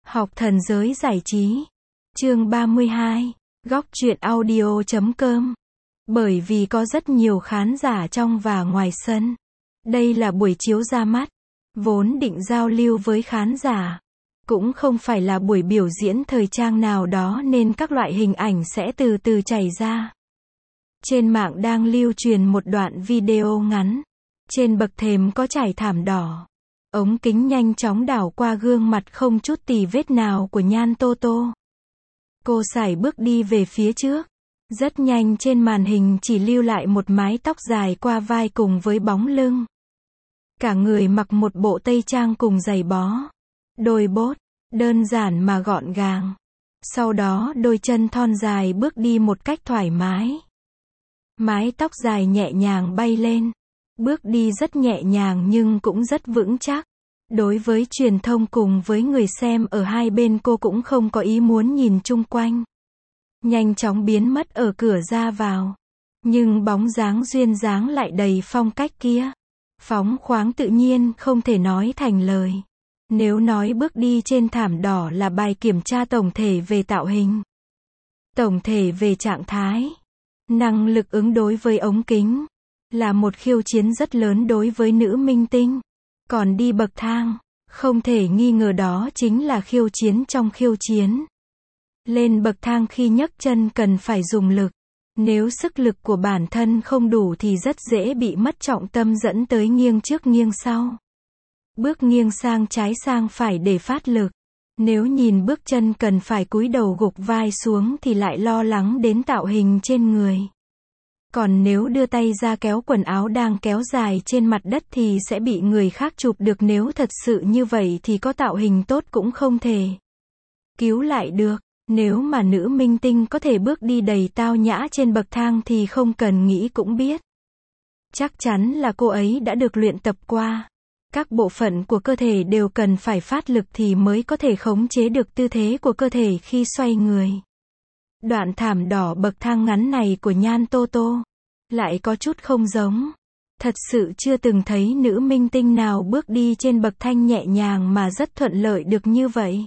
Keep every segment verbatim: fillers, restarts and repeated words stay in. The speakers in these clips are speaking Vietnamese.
Học thần giới giải trí. Chương ba mươi hai. Góc truyện audio chấm com. Bởi vì có rất nhiều khán giả trong và ngoài sân. Đây là buổi chiếu ra mắt. Vốn định giao lưu với khán giả. Cũng không phải là buổi biểu diễn thời trang nào đó nên các loại hình ảnh sẽ từ từ chảy ra. Trên mạng đang lưu truyền một đoạn video ngắn. Trên bậc thềm có trải thảm đỏ. Ống kính nhanh chóng đảo qua gương mặt không chút tì vết nào của Nhan Tô Tô. Cô sải bước đi về phía trước. Rất nhanh trên màn hình chỉ lưu lại một mái tóc dài qua vai cùng với bóng lưng. Cả người mặc một bộ tây trang cùng giày bó. Đôi bốt, đơn giản mà gọn gàng. Sau đó đôi chân thon dài bước đi một cách thoải mái. Mái tóc dài nhẹ nhàng bay lên. Bước đi rất nhẹ nhàng nhưng cũng rất vững chắc. Đối với truyền thông cùng với người xem ở hai bên, cô cũng không có ý muốn nhìn chung quanh. Nhanh chóng biến mất ở cửa ra vào. Nhưng bóng dáng duyên dáng lại đầy phong cách kia. Phóng khoáng tự nhiên không thể nói thành lời. Nếu nói bước đi trên thảm đỏ là bài kiểm tra tổng thể về tạo hình, tổng thể về trạng thái, năng lực ứng đối với ống kính, là một khiêu chiến rất lớn đối với nữ minh tinh. Còn đi bậc thang, không thể nghi ngờ đó chính là khiêu chiến trong khiêu chiến. Lên bậc thang khi nhấc chân cần phải dùng lực. Nếu sức lực của bản thân không đủ thì rất dễ bị mất trọng tâm dẫn tới nghiêng trước nghiêng sau. Bước nghiêng sang trái sang phải để phát lực. Nếu nhìn bước chân cần phải cúi đầu gục vai xuống thì lại lo lắng đến tạo hình trên người. Còn nếu đưa tay ra kéo quần áo đang kéo dài trên mặt đất thì sẽ bị người khác chụp được. Nếu thật sự như vậy thì có tạo hình tốt cũng không thể cứu lại được. Nếu mà nữ minh tinh có thể bước đi đầy tao nhã trên bậc thang thì không cần nghĩ cũng biết. Chắc chắn là cô ấy đã được luyện tập qua. Các bộ phận của cơ thể đều cần phải phát lực thì mới có thể khống chế được tư thế của cơ thể khi xoay người. Đoạn thảm đỏ bậc thang ngắn này của Nhan Tô Tô lại có chút không giống. Thật sự chưa từng thấy nữ minh tinh nào bước đi trên bậc thang nhẹ nhàng mà rất thuận lợi được như vậy.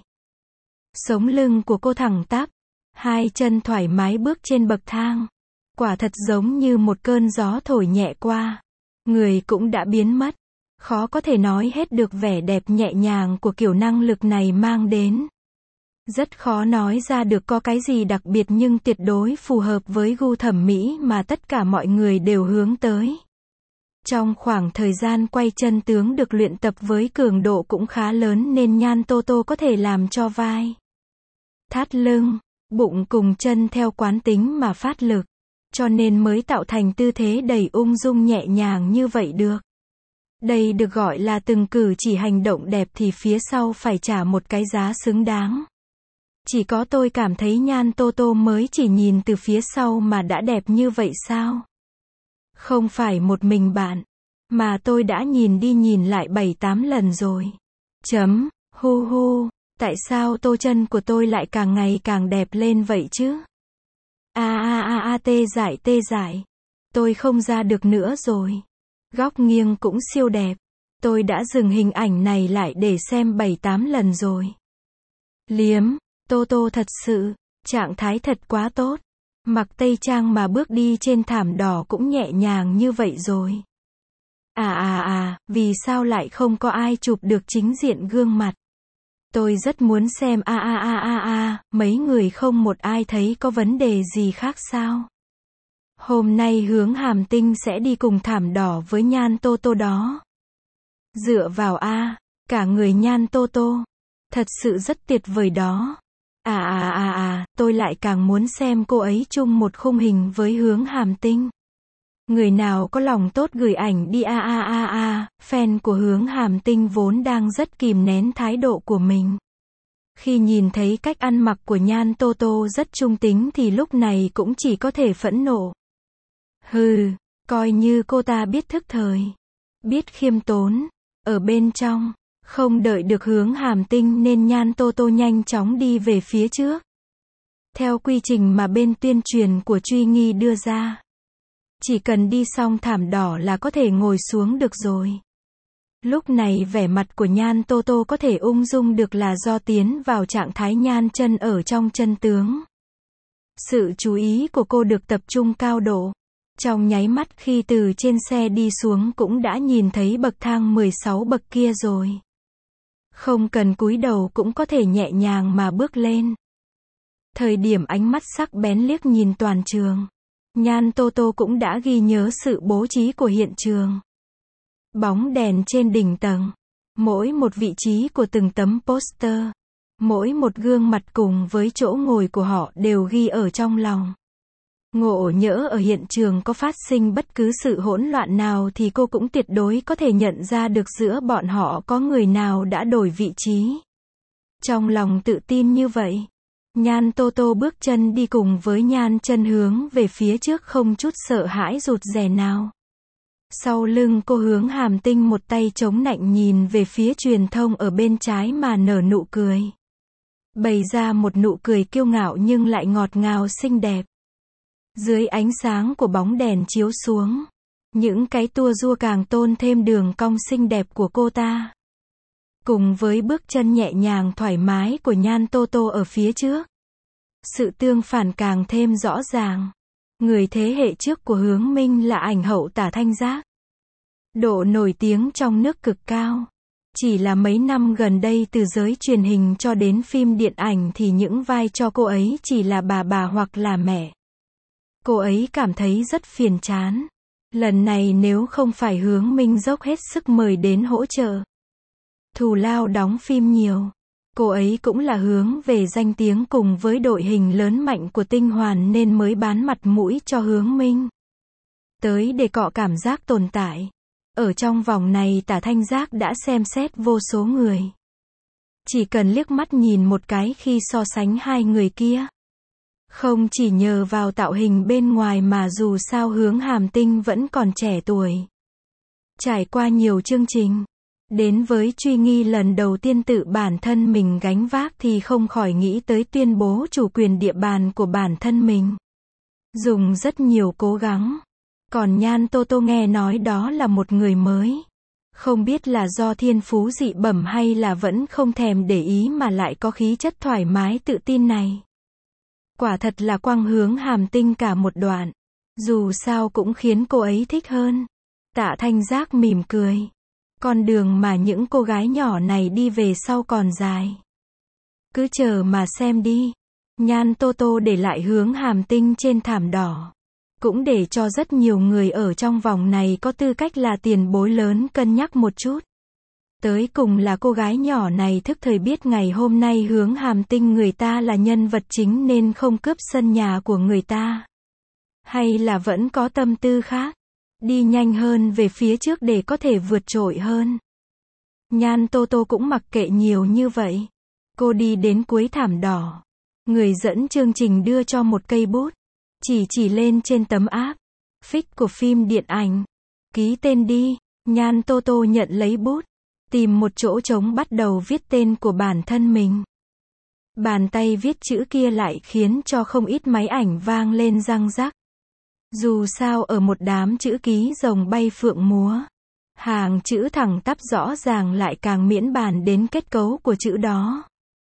Sống lưng của cô thẳng tắp, hai chân thoải mái bước trên bậc thang. Quả thật giống như một cơn gió thổi nhẹ qua. Người cũng đã biến mất. Khó có thể nói hết được vẻ đẹp nhẹ nhàng của kiểu năng lực này mang đến. Rất khó nói ra được có cái gì đặc biệt nhưng tuyệt đối phù hợp với gu thẩm mỹ mà tất cả mọi người đều hướng tới. Trong khoảng thời gian quay chân tướng được luyện tập với cường độ cũng khá lớn nên Nhan Tô Tô có thể làm cho vai, thắt lưng, bụng cùng chân theo quán tính mà phát lực. Cho nên mới tạo thành tư thế đầy ung dung nhẹ nhàng như vậy được. Đây được gọi là từng cử chỉ hành động đẹp thì phía sau phải trả một cái giá xứng đáng. Chỉ có tôi cảm thấy Nhan Tô Tô mới chỉ nhìn từ phía sau mà đã đẹp như vậy sao? Không phải một mình bạn, mà tôi đã nhìn đi nhìn lại bảy tám lần rồi. Chấm, hu hu, tại sao tô chân của tôi lại càng ngày càng đẹp lên vậy chứ? A a a a tê dại tê dại. Tôi không ra được nữa rồi. Góc nghiêng cũng siêu đẹp. Tôi đã dừng hình ảnh này lại để xem bảy tám lần rồi. Liếm, Tô Tô thật sự, trạng thái thật quá tốt. Mặc tây trang mà bước đi trên thảm đỏ cũng nhẹ nhàng như vậy rồi. À à à, vì sao lại không có ai chụp được chính diện gương mặt? Tôi rất muốn xem a a a a a, mấy người không một ai thấy có vấn đề gì khác sao? Hôm nay Hướng Hàm Tinh sẽ đi cùng thảm đỏ với Nhan Tô Tô đó. Dựa vào a, cả người Nhan Tô Tô. Thật sự rất tuyệt vời đó. À à à à, tôi lại càng muốn xem cô ấy chung một khung hình với Hướng Hàm Tinh. Người nào có lòng tốt gửi ảnh đi a a a a, fan của Hướng Hàm Tinh vốn đang rất kìm nén thái độ của mình. Khi nhìn thấy cách ăn mặc của Nhan Tô Tô rất trung tính thì lúc này cũng chỉ có thể phẫn nộ. Hừ, coi như cô ta biết thức thời, biết khiêm tốn, ở bên trong. Không đợi được Hướng Hàm Tinh nên Nhan Tô Tô nhanh chóng đi về phía trước. Theo quy trình mà bên tuyên truyền của Truy Nghi đưa ra. Chỉ cần đi xong thảm đỏ là có thể ngồi xuống được rồi. Lúc này vẻ mặt của Nhan Tô Tô có thể ung dung được là do tiến vào trạng thái nhan chân ở trong chân tướng. Sự chú ý của cô được tập trung cao độ. Trong nháy mắt khi từ trên xe đi xuống cũng đã nhìn thấy bậc thang mười sáu bậc kia rồi. Không cần cúi đầu cũng có thể nhẹ nhàng mà bước lên. Thời điểm ánh mắt sắc bén liếc nhìn toàn trường, Nhan Tô Tô cũng đã ghi nhớ sự bố trí của hiện trường. Bóng đèn trên đỉnh tầng, mỗi một vị trí của từng tấm poster, mỗi một gương mặt cùng với chỗ ngồi của họ đều ghi ở trong lòng. Ngộ nhỡ ở hiện trường có phát sinh bất cứ sự hỗn loạn nào thì cô cũng tuyệt đối có thể nhận ra được giữa bọn họ có người nào đã đổi vị trí. Trong lòng tự tin như vậy, Nhan Tô Tô bước chân đi cùng với nhan chân hướng về phía trước không chút sợ hãi rụt rè nào. Sau lưng cô Hướng Hàm Tinh một tay chống nạnh nhìn về phía truyền thông ở bên trái mà nở nụ cười. Bày ra một nụ cười kiêu ngạo nhưng lại ngọt ngào xinh đẹp. Dưới ánh sáng của bóng đèn chiếu xuống, những cái tua rua càng tôn thêm đường cong xinh đẹp của cô ta. Cùng với bước chân nhẹ nhàng thoải mái của Nhan Tô Tô ở phía trước, sự tương phản càng thêm rõ ràng. Người thế hệ trước của Hướng Minh là ảnh hậu Tả Thanh Giác. Độ nổi tiếng trong nước cực cao. Chỉ là mấy năm gần đây từ giới truyền hình cho đến phim điện ảnh thì những vai cho cô ấy chỉ là bà bà hoặc là mẹ. Cô ấy cảm thấy rất phiền chán. Lần này nếu không phải Hướng Minh dốc hết sức mời đến hỗ trợ, thù lao đóng phim nhiều, cô ấy cũng là hướng về danh tiếng cùng với đội hình lớn mạnh của Tinh Hoàn nên mới bán mặt mũi cho Hướng Minh. Tới để cọ cảm giác tồn tại. Ở trong vòng này Tả Thanh Giác đã xem xét vô số người. Chỉ cần liếc mắt nhìn một cái khi so sánh hai người kia. Không chỉ nhờ vào tạo hình bên ngoài mà dù sao Hướng Hàm Tinh vẫn còn trẻ tuổi. Trải qua nhiều chương trình. Đến với Truy Nghi lần đầu tiên tự bản thân mình gánh vác thì không khỏi nghĩ tới tuyên bố chủ quyền địa bàn của bản thân mình. Dùng rất nhiều cố gắng. Còn Nhan Tô Tô nghe nói đó là một người mới. Không biết là do thiên phú dị bẩm hay là vẫn không thèm để ý mà lại có khí chất thoải mái tự tin này. Quả thật là quang Hướng Hàm Tinh cả một đoạn. Dù sao cũng khiến cô ấy thích hơn. Tạ Thanh Giác mỉm cười. Con đường mà những cô gái nhỏ này đi về sau còn dài. Cứ chờ mà xem đi. Nhan Tô Tô để lại Hướng Hàm Tinh trên thảm đỏ. Cũng để cho rất nhiều người ở trong vòng này có tư cách là tiền bối lớn cân nhắc một chút. Tới cùng là cô gái nhỏ này thức thời biết ngày hôm nay Hướng Hàm Tinh người ta là nhân vật chính nên không cướp sân nhà của người ta. Hay là vẫn có tâm tư khác. Đi nhanh hơn về phía trước để có thể vượt trội hơn. Nhan Tô Tô cũng mặc kệ nhiều như vậy. Cô đi đến cuối thảm đỏ. Người dẫn chương trình đưa cho một cây bút. Chỉ chỉ lên trên tấm áp phích của phim điện ảnh. Ký tên đi. Nhan Tô Tô nhận lấy bút. Tìm một chỗ trống bắt đầu viết tên của bản thân mình. Bàn tay viết chữ kia lại khiến cho không ít máy ảnh vang lên răng rắc. Dù sao ở một đám chữ ký rồng bay phượng múa. Hàng chữ thẳng tắp rõ ràng lại càng miễn bàn đến kết cấu của chữ đó.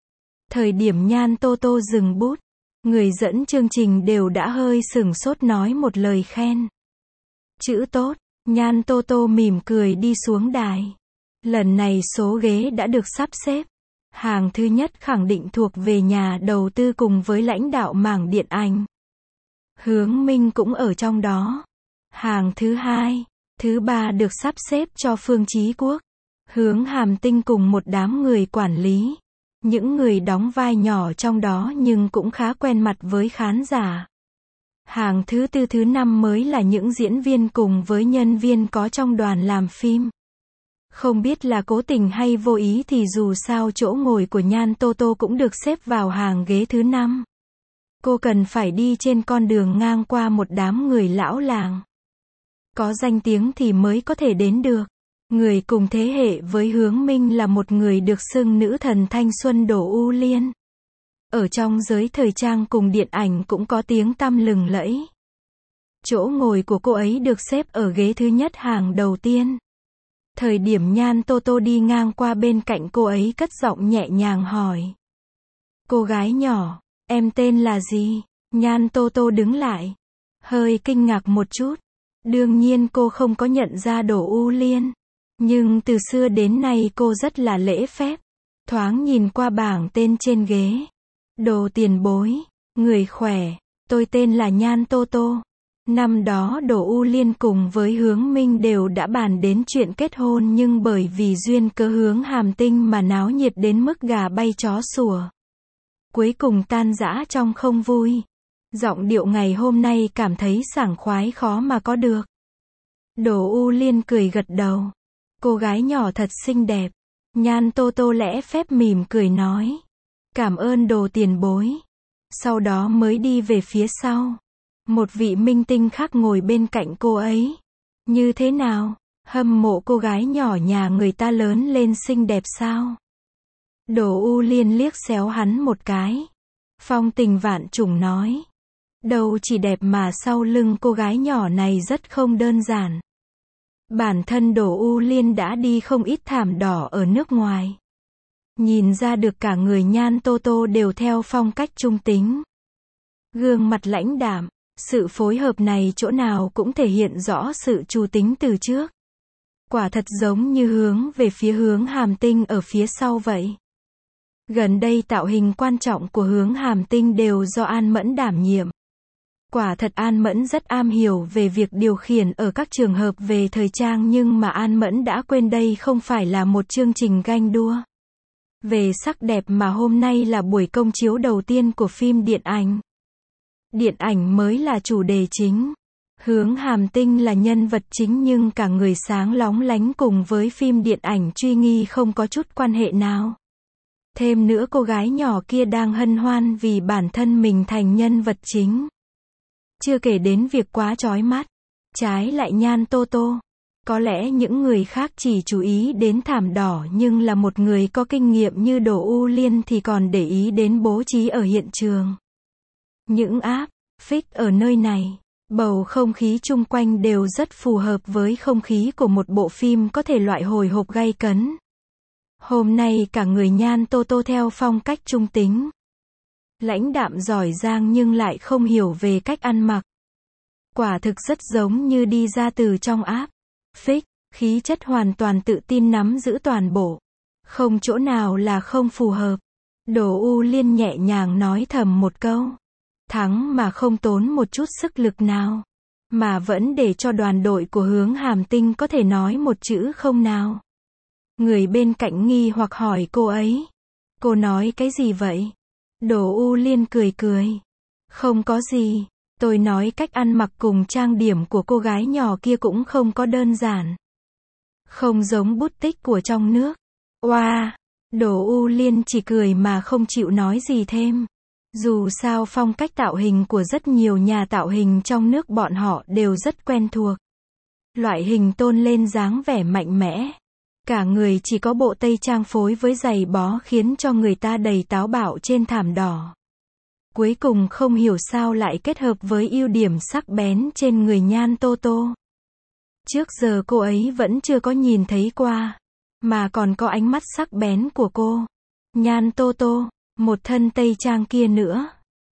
Thời điểm Nhan Tô Tô dừng bút. Người dẫn chương trình đều đã hơi sửng sốt nói một lời khen. Chữ tốt. Nhan Tô Tô mỉm cười đi xuống đài. Lần này số ghế đã được sắp xếp. Hàng thứ nhất khẳng định thuộc về nhà đầu tư cùng với lãnh đạo mảng điện ảnh. Hướng Minh cũng ở trong đó. Hàng thứ hai, thứ ba được sắp xếp cho Phương Chí Quốc. Hướng Hàm Tinh cùng một đám người quản lý. Những người đóng vai nhỏ trong đó nhưng cũng khá quen mặt với khán giả. Hàng thứ tư thứ năm mới là những diễn viên cùng với nhân viên có trong đoàn làm phim. Không biết là cố tình hay vô ý thì dù sao chỗ ngồi của Nhan Tô Tô cũng được xếp vào hàng ghế thứ năm. Cô cần phải đi trên con đường ngang qua một đám người lão làng. Có danh tiếng thì mới có thể đến được. Người cùng thế hệ với Hướng Minh là một người được xưng nữ thần thanh xuân Đỗ U Liên. Ở trong giới thời trang cùng điện ảnh cũng có tiếng tăm lừng lẫy. Chỗ ngồi của cô ấy được xếp ở ghế thứ nhất hàng đầu tiên. Thời điểm Nhan Tô Tô đi ngang qua bên cạnh cô ấy cất giọng nhẹ nhàng hỏi. Cô gái nhỏ, em tên là gì? Nhan Tô Tô đứng lại, hơi kinh ngạc một chút. Đương nhiên cô không có nhận ra Đỗ U Liên. Nhưng từ xưa đến nay cô rất là lễ phép. Thoáng nhìn qua bảng tên trên ghế. Đồ tiền bối, người khỏe, tôi tên là Nhan Tô Tô. Năm đó Đỗ U Liên cùng với Hướng Minh đều đã bàn đến chuyện kết hôn nhưng bởi vì duyên cớ Hướng Hàm Tinh mà náo nhiệt đến mức gà bay chó sủa. Cuối cùng tan rã trong không vui. Giọng điệu ngày hôm nay cảm thấy sảng khoái khó mà có được. Đỗ U Liên cười gật đầu. Cô gái nhỏ thật xinh đẹp. Nhan Tô Tô lễ phép mỉm cười nói. Cảm ơn Đồ tiền bối. Sau đó mới đi về phía sau. Một vị minh tinh khác ngồi bên cạnh cô ấy. Như thế nào? Hâm mộ cô gái nhỏ nhà người ta lớn lên xinh đẹp sao? Đỗ U Liên liếc xéo hắn một cái. Phong tình vạn trùng nói. Đâu chỉ đẹp mà sau lưng cô gái nhỏ này rất không đơn giản. Bản thân Đỗ U Liên đã đi không ít thảm đỏ ở nước ngoài. Nhìn ra được cả người Nhan Tô Tô đều theo phong cách trung tính. Gương mặt lãnh đạm, sự phối hợp này chỗ nào cũng thể hiện rõ sự trù tính từ trước. Quả thật giống như hướng về phía Hướng Hàm Tinh ở phía sau vậy. Gần đây tạo hình quan trọng của Hướng Hàm Tinh đều do An Mẫn đảm nhiệm. Quả thật An Mẫn rất am hiểu về việc điều khiển ở các trường hợp về thời trang nhưng mà An Mẫn đã quên đây không phải là một chương trình ganh đua. Về sắc đẹp mà hôm nay là buổi công chiếu đầu tiên của phim điện ảnh. Điện ảnh mới là chủ đề chính. Hướng Hàm Tinh là nhân vật chính nhưng cả người sáng lóng lánh cùng với phim điện ảnh Truy Nghi không có chút quan hệ nào. Thêm nữa cô gái nhỏ kia đang hân hoan vì bản thân mình thành nhân vật chính. Chưa kể đến việc quá chói mắt. Trái lại Nhan Tô Tô. Có lẽ những người khác chỉ chú ý đến thảm đỏ nhưng là một người có kinh nghiệm như Đỗ U Liên thì còn để ý đến bố trí ở hiện trường. Những áp phích ở nơi này, bầu không khí chung quanh đều rất phù hợp với không khí của một bộ phim có thể loại hồi hộp gay cấn. Hôm nay cả người Nhan Tô Tô theo phong cách trung tính. Lãnh đạm giỏi giang nhưng lại không hiểu về cách ăn mặc. Quả thực rất giống như đi ra từ trong áp phích, khí chất hoàn toàn tự tin nắm giữ toàn bộ. Không chỗ nào là không phù hợp. Đỗ U Liên nhẹ nhàng nói thầm một câu. Thắng mà không tốn một chút sức lực nào. Mà vẫn để cho đoàn đội của Hướng Hàm Tinh có thể nói một chữ không nào. Người bên cạnh nghi hoặc hỏi cô ấy. Cô nói cái gì vậy? Đỗ U Liên cười cười. Không có gì. Tôi nói cách ăn mặc cùng trang điểm của cô gái nhỏ kia cũng không có đơn giản. Không giống bút tích của trong nước. Oa! Wow. Đỗ U Liên chỉ cười mà không chịu nói gì thêm. Dù sao phong cách tạo hình của rất nhiều nhà tạo hình trong nước bọn họ đều rất quen thuộc. Loại hình tôn lên dáng vẻ mạnh mẽ. Cả người chỉ có bộ tây trang phối với giày bó khiến cho người ta đầy táo bạo trên thảm đỏ. Cuối cùng không hiểu sao lại kết hợp với ưu điểm sắc bén trên người Nhan Tô Tô. Trước giờ cô ấy vẫn chưa có nhìn thấy qua. Mà còn có ánh mắt sắc bén của cô. Nhan Tô Tô, một thân tây trang kia nữa.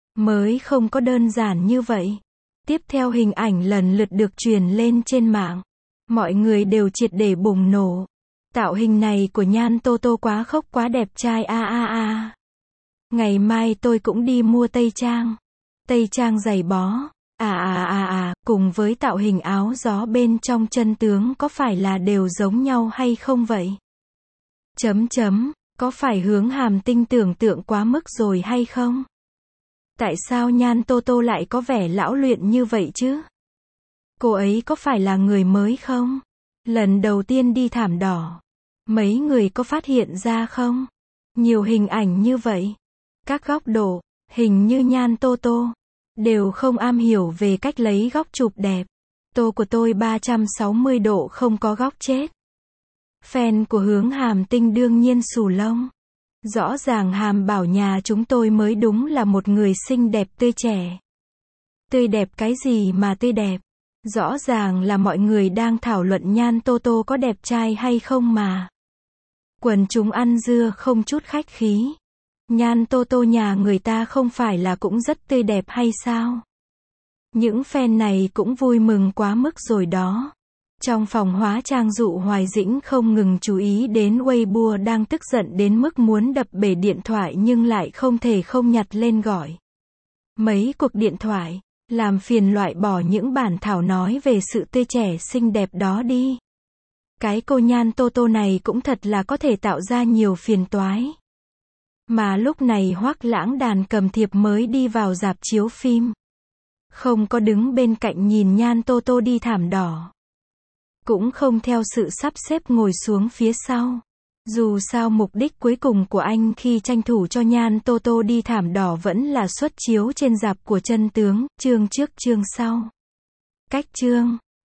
Mới không có đơn giản như vậy. Tiếp theo hình ảnh lần lượt được truyền lên trên mạng. Mọi người đều triệt để bùng nổ. Tạo hình này của Nhan Tô Tô quá khốc quá đẹp trai a a a. Ngày mai tôi cũng đi mua tây trang. Tây trang giày bó. À à à à, cùng với tạo hình áo gió bên trong chân tướng có phải là đều giống nhau hay không vậy? Chấm chấm, có phải Hướng Hàm Tinh tưởng tượng quá mức rồi hay không? Tại sao Nhan Tô Tô lại có vẻ lão luyện như vậy chứ? Cô ấy có phải là người mới không? Lần đầu tiên đi thảm đỏ. Mấy người có phát hiện ra không? Nhiều hình ảnh như vậy. Các góc độ, hình như Nhan Tô Tô đều không am hiểu về cách lấy góc chụp đẹp. Tô của tôi ba trăm sáu mươi độ không có góc chết. Fan của Hướng Hàm Tinh đương nhiên xù lông. Rõ ràng Hàm bảo nhà chúng tôi mới đúng là một người xinh đẹp tươi trẻ. Tươi đẹp cái gì mà tươi đẹp? Rõ ràng là mọi người đang thảo luận Nhan Tô Tô có đẹp trai hay không mà. Quần chúng ăn dưa không chút khách khí. Nhan Tô Tô nhà người ta không phải là cũng rất tươi đẹp hay sao? Những fan này cũng vui mừng quá mức rồi đó. Trong phòng hóa trang Dụ Hoài Dĩnh không ngừng chú ý đến Weibo đang tức giận đến mức muốn đập bể điện thoại nhưng lại không thể không nhặt lên gọi mấy cuộc điện thoại, làm phiền loại bỏ những bản thảo nói về sự tươi trẻ xinh đẹp đó đi. Cái cô Nhan Tô Tô này cũng thật là có thể tạo ra nhiều phiền toái. Mà lúc này Hoắc Lãng Đàn cầm thiệp mới đi vào rạp chiếu phim. Không có đứng bên cạnh nhìn Nhan Tô Tô đi thảm đỏ. Cũng không theo sự sắp xếp ngồi xuống phía sau. Dù sao mục đích cuối cùng của anh khi tranh thủ cho Nhan Tô Tô đi thảm đỏ vẫn là xuất chiếu trên rạp của chân tướng, chương trước chương sau. Cách chương